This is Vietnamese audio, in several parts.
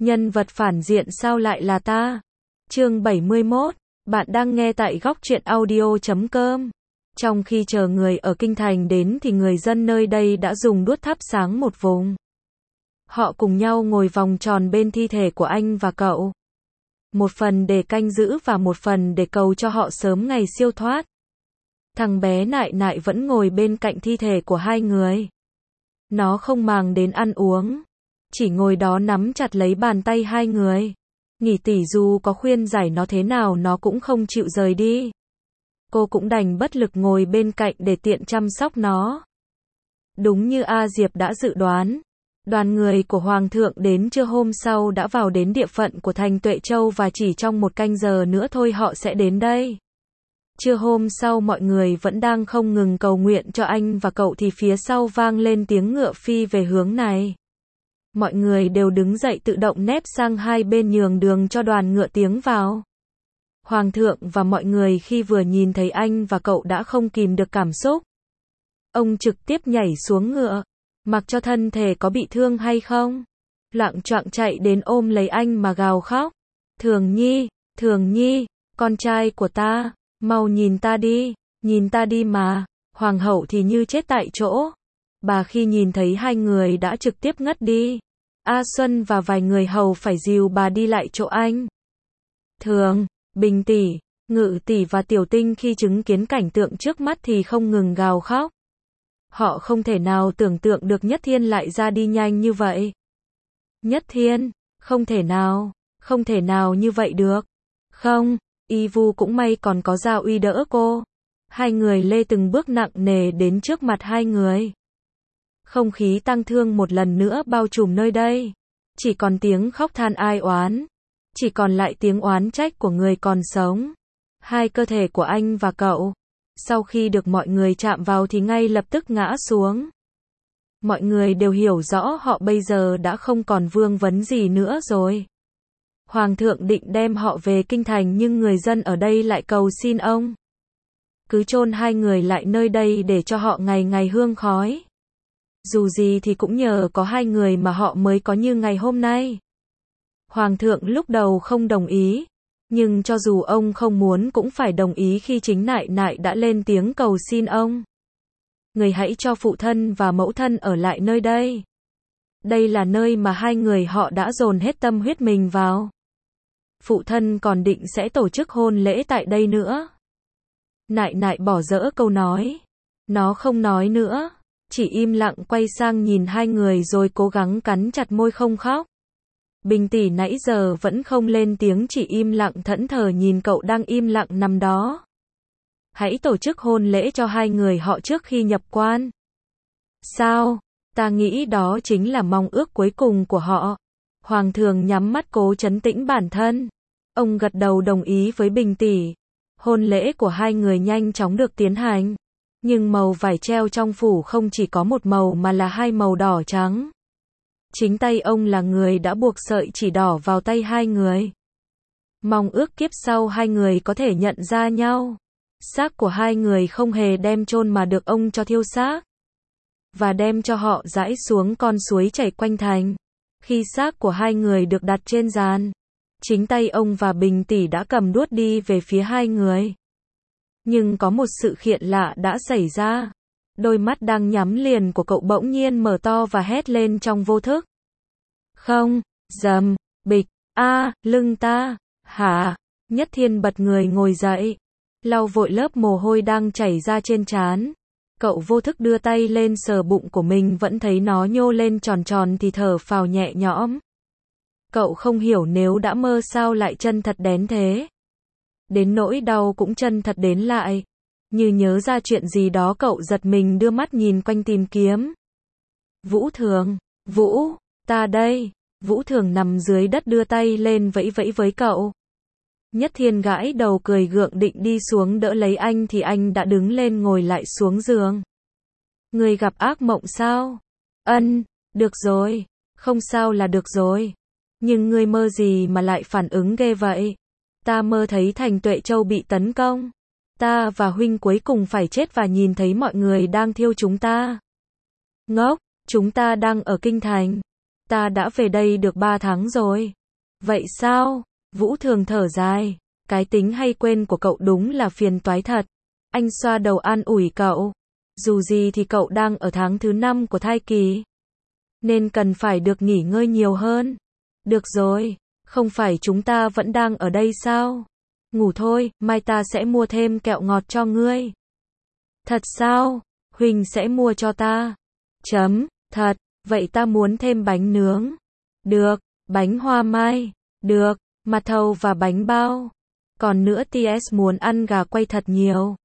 Nhân vật phản diện sao lại là ta? Chương 71, bạn đang nghe tại góc truyện audio.com. Trong khi chờ người ở kinh thành đến thì người dân nơi đây đã dùng đuốc thắp sáng một vùng. Họ cùng nhau ngồi vòng tròn bên thi thể của anh và cậu. Một phần để canh giữ và một phần để cầu cho họ sớm ngày siêu thoát. Thằng bé Nại Nại vẫn ngồi bên cạnh thi thể của hai người. Nó không màng đến ăn uống, chỉ ngồi đó nắm chặt lấy bàn tay hai người. Nghỉ tỷ dù có khuyên giải nó thế nào nó cũng không chịu rời đi. Cô cũng đành bất lực ngồi bên cạnh để tiện chăm sóc nó. Đúng như A Diệp đã dự đoán, đoàn người của Hoàng thượng đến trưa hôm sau đã vào đến địa phận của thành Tuệ Châu và chỉ trong một canh giờ nữa thôi họ sẽ đến đây. Trưa hôm sau mọi người vẫn đang không ngừng cầu nguyện cho anh và cậu thì phía sau vang lên tiếng ngựa phi về hướng này. Mọi người đều đứng dậy tự động nép sang hai bên nhường đường cho đoàn ngựa tiến vào. Hoàng thượng và mọi người khi vừa nhìn thấy anh và cậu đã không kìm được cảm xúc. Ông trực tiếp nhảy xuống ngựa, mặc cho thân thể có bị thương hay không. Loạng choạng chạy đến ôm lấy anh mà gào khóc. Thường Nhi, con trai của ta, mau nhìn ta đi mà. Hoàng hậu thì như chết tại chỗ. Bà khi nhìn thấy hai người đã trực tiếp ngất đi. A Xuân và vài người hầu phải dìu bà đi lại chỗ anh. Thường, Bình tỷ, Ngự tỷ và Tiểu Tinh khi chứng kiến cảnh tượng trước mắt thì không ngừng gào khóc. Họ không thể nào tưởng tượng được Nhất Thiên lại ra đi nhanh như vậy. Nhất Thiên, không thể nào như vậy được. Không, Y Vu cũng may còn có Gia Uy đỡ cô. Hai người lê từng bước nặng nề đến trước mặt hai người. Không khí tang thương một lần nữa bao trùm nơi đây. Chỉ còn tiếng khóc than ai oán. Chỉ còn lại tiếng oán trách của người còn sống. Hai cơ thể của anh và cậu, sau khi được mọi người chạm vào thì ngay lập tức ngã xuống. Mọi người đều hiểu rõ họ bây giờ đã không còn vương vấn gì nữa rồi. Hoàng thượng định đem họ về kinh thành nhưng người dân ở đây lại cầu xin ông. Cứ chôn hai người lại nơi đây để cho họ ngày ngày hương khói. Dù gì thì cũng nhờ có hai người mà họ mới có như ngày hôm nay. Hoàng thượng lúc đầu không đồng ý, nhưng cho dù ông không muốn cũng phải đồng ý khi chính Nại Nại đã lên tiếng cầu xin ông. Người hãy cho phụ thân và mẫu thân ở lại nơi đây. Đây là nơi mà hai người họ đã dồn hết tâm huyết mình vào. Phụ thân còn định sẽ tổ chức hôn lễ tại đây nữa. Nại Nại bỏ dỡ câu nói. Nó không nói nữa, chỉ im lặng quay sang nhìn hai người rồi cố gắng cắn chặt môi không khóc. Bình tỷ nãy giờ vẫn không lên tiếng chỉ im lặng thẫn thờ nhìn cậu đang im lặng nằm đó. Hãy tổ chức hôn lễ cho hai người họ trước khi nhập quan. Sao? Ta nghĩ đó chính là mong ước cuối cùng của họ. Hoàng thượng nhắm mắt cố trấn tĩnh bản thân. Ông gật đầu đồng ý với Bình tỷ. Hôn lễ của hai người nhanh chóng được tiến hành. Nhưng màu vải treo trong phủ không chỉ có một màu mà là hai màu đỏ trắng. Chính tay ông là người đã buộc sợi chỉ đỏ vào tay hai người. Mong ước kiếp sau hai người có thể nhận ra nhau. Xác của hai người không hề đem chôn mà được ông cho thiêu xác. Và đem cho họ rải xuống con suối chảy quanh thành. Khi xác của hai người được đặt trên giàn, chính tay ông và Bình tỷ đã cầm đuốc đi về phía hai người. Nhưng có một sự kiện lạ đã xảy ra. Đôi mắt đang nhắm liền của cậu bỗng nhiên mở to và hét lên trong vô thức. Không, dầm, bịch, lưng ta, hả? Nhất Thiên bật người ngồi dậy, lau vội lớp mồ hôi đang chảy ra trên trán. Cậu vô thức đưa tay lên sờ bụng của mình vẫn thấy nó nhô lên tròn tròn thì thở phào nhẹ nhõm. Cậu không hiểu nếu đã mơ sao lại chân thật đến thế. Đến nỗi đau cũng chân thật đến lại. Như nhớ ra chuyện gì đó cậu giật mình đưa mắt nhìn quanh tìm kiếm. Vũ Thường, ta đây. Vũ Thường nằm dưới đất đưa tay lên vẫy vẫy với cậu. Nhất Thiên gãi đầu cười gượng định đi xuống đỡ lấy anh thì anh đã đứng lên ngồi lại xuống giường. Người gặp ác mộng sao? Được rồi. Không sao là được rồi. Nhưng ngươi mơ gì mà lại phản ứng ghê vậy? Ta mơ thấy thành Tuệ Châu bị tấn công. Ta và huynh cuối cùng phải chết và nhìn thấy mọi người đang thiêu chúng ta. Ngốc, chúng ta đang ở kinh thành. ta đã về đây được 3 tháng rồi. Vậy sao? Vũ Thường thở dài. Cái tính hay quên của cậu đúng là phiền toái thật. Anh xoa đầu an ủi cậu. Dù gì thì cậu đang ở tháng thứ 5 của thai kỳ, nên cần phải được nghỉ ngơi nhiều hơn. Được rồi, không phải chúng ta vẫn đang ở đây sao? Ngủ thôi, mai ta sẽ mua thêm kẹo ngọt cho ngươi. Thật sao? Huỳnh sẽ mua cho ta. Thật, vậy ta muốn thêm bánh nướng. Được, bánh hoa mai. Được, mật thầu và bánh bao. Còn nữa TS muốn ăn gà quay thật nhiều.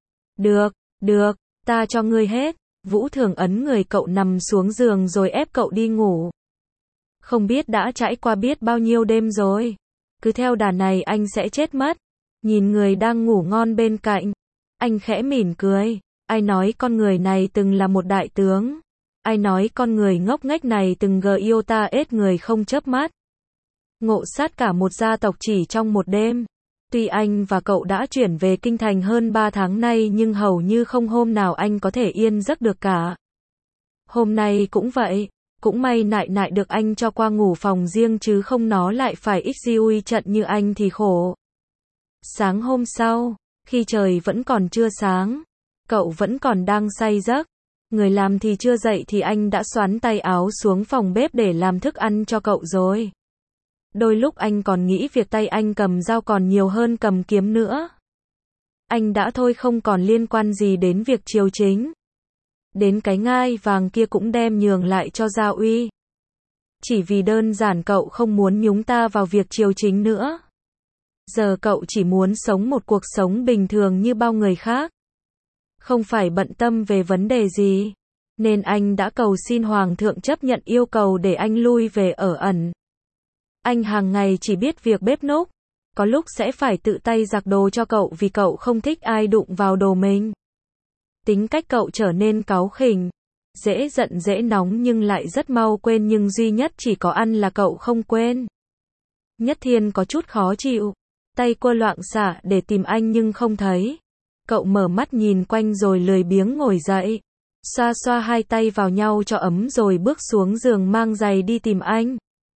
Được, ta cho ngươi hết. Vũ Thường ấn người cậu nằm xuống giường rồi ép cậu đi ngủ. Không biết đã trải qua biết bao nhiêu đêm rồi. Cứ theo đà này anh sẽ chết mất. Nhìn người đang ngủ ngon bên cạnh, anh khẽ mỉm cười. Ai nói con người này từng là một đại tướng? Ai nói con người ngốc nghếch này từng yêu ta ết người không chớp mắt? Ngộ sát cả một gia tộc chỉ trong một đêm. Tuy anh và cậu đã chuyển về kinh thành hơn 3 tháng nay nhưng hầu như không hôm nào anh có thể yên giấc được cả. Hôm nay cũng vậy, cũng may nại nại được anh cho qua ngủ phòng riêng chứ không nó lại phải XUI trận như anh thì khổ. Sáng hôm sau, khi trời vẫn còn chưa sáng, cậu vẫn còn đang say giấc. Người làm thì chưa dậy thì anh đã xoắn tay áo xuống phòng bếp để làm thức ăn cho cậu rồi. Đôi lúc anh còn nghĩ việc tay anh cầm dao còn nhiều hơn cầm kiếm nữa. Anh đã thôi không còn liên quan gì đến việc triều chính. Đến cái ngai vàng kia cũng đem nhường lại cho Gia Uy. Chỉ vì đơn giản cậu không muốn nhúng ta vào việc triều chính nữa. Giờ cậu chỉ muốn sống một cuộc sống bình thường như bao người khác. Không phải bận tâm về vấn đề gì. Nên anh đã cầu xin Hoàng thượng chấp nhận yêu cầu để anh lui về ở ẩn. Anh hàng ngày chỉ biết việc bếp núc. Có lúc sẽ phải tự tay giặt đồ cho cậu vì cậu không thích ai đụng vào đồ mình. Tính cách cậu trở nên cáu khỉnh. Dễ giận dễ nóng nhưng lại rất mau quên, nhưng duy nhất chỉ có ăn là cậu không quên. Nhất Thiên có chút khó chịu. Tay cô loạng xạ để tìm anh nhưng không thấy. Cậu mở mắt nhìn quanh rồi lười biếng ngồi dậy. Xoa xoa hai tay vào nhau cho ấm rồi bước xuống giường mang giày đi tìm anh.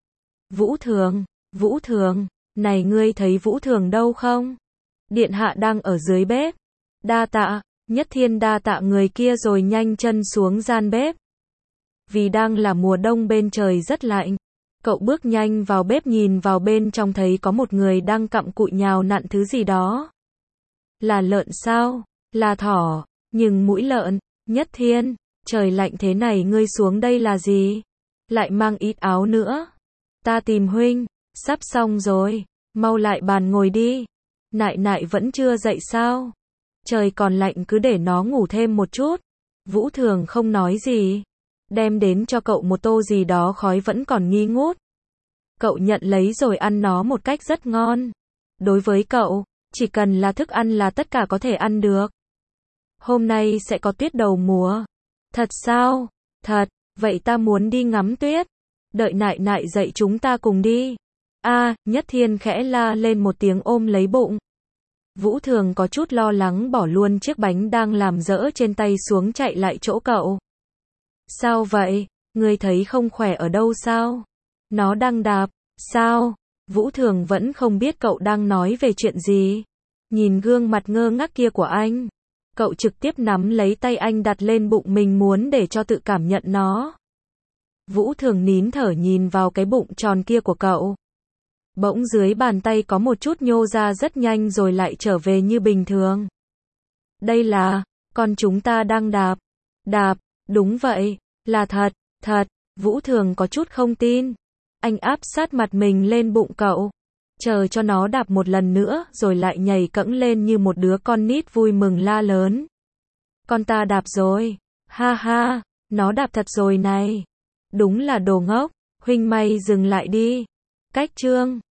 Vũ Thường, này ngươi thấy Vũ Thường đâu không? Điện hạ đang ở dưới bếp. Đa tạ, Nhất Thiên đa tạ người kia rồi nhanh chân xuống gian bếp. Vì đang là mùa đông bên trời rất lạnh. Cậu bước nhanh vào bếp nhìn vào bên trong thấy có một người đang cặm cụi nhào nặn thứ gì đó. Là lợn sao? Là thỏ? Nhưng mũi lợn. Nhất Thiên, trời lạnh thế này ngươi xuống đây là gì? Lại mang ít áo nữa. Ta tìm huynh. Sắp xong rồi. Mau lại bàn ngồi đi. Nại nại vẫn chưa dậy sao? Trời còn lạnh cứ để nó ngủ thêm một chút. Vũ Thường không nói gì. Đem đến cho cậu một tô gì đó khói vẫn còn nghi ngút. Cậu nhận lấy rồi ăn nó một cách rất ngon. Đối với cậu, chỉ cần là thức ăn là tất cả có thể ăn được. Hôm nay sẽ có tuyết đầu mùa. Thật sao? Thật, vậy ta muốn đi ngắm tuyết. Đợi nại nại dậy chúng ta cùng đi. Nhất Thiên khẽ la lên một tiếng ôm lấy bụng. Vũ Thường có chút lo lắng bỏ luôn chiếc bánh đang làm dỡ trên tay xuống chạy lại chỗ cậu. Sao vậy? Ngươi thấy không khỏe ở đâu sao? Nó đang đạp. Sao? Vũ Thường vẫn không biết cậu đang nói về chuyện gì. Nhìn gương mặt ngơ ngác kia của anh, cậu trực tiếp nắm lấy tay anh đặt lên bụng mình muốn để cho tự cảm nhận nó. Vũ Thường nín thở nhìn vào cái bụng tròn kia của cậu. Bỗng dưới bàn tay có một chút nhô ra rất nhanh rồi lại trở về như bình thường. Đây là, con chúng ta đang đạp. Đạp, đúng vậy, là thật. Vũ Thường có chút không tin. Anh áp sát mặt mình lên bụng cậu. Chờ cho nó đạp một lần nữa rồi lại nhảy cẫng lên như một đứa con nít vui mừng la lớn. Con ta đạp rồi. Ha ha, nó đạp thật rồi này. Đúng là đồ ngốc. Huynh may dừng lại đi. Cách chương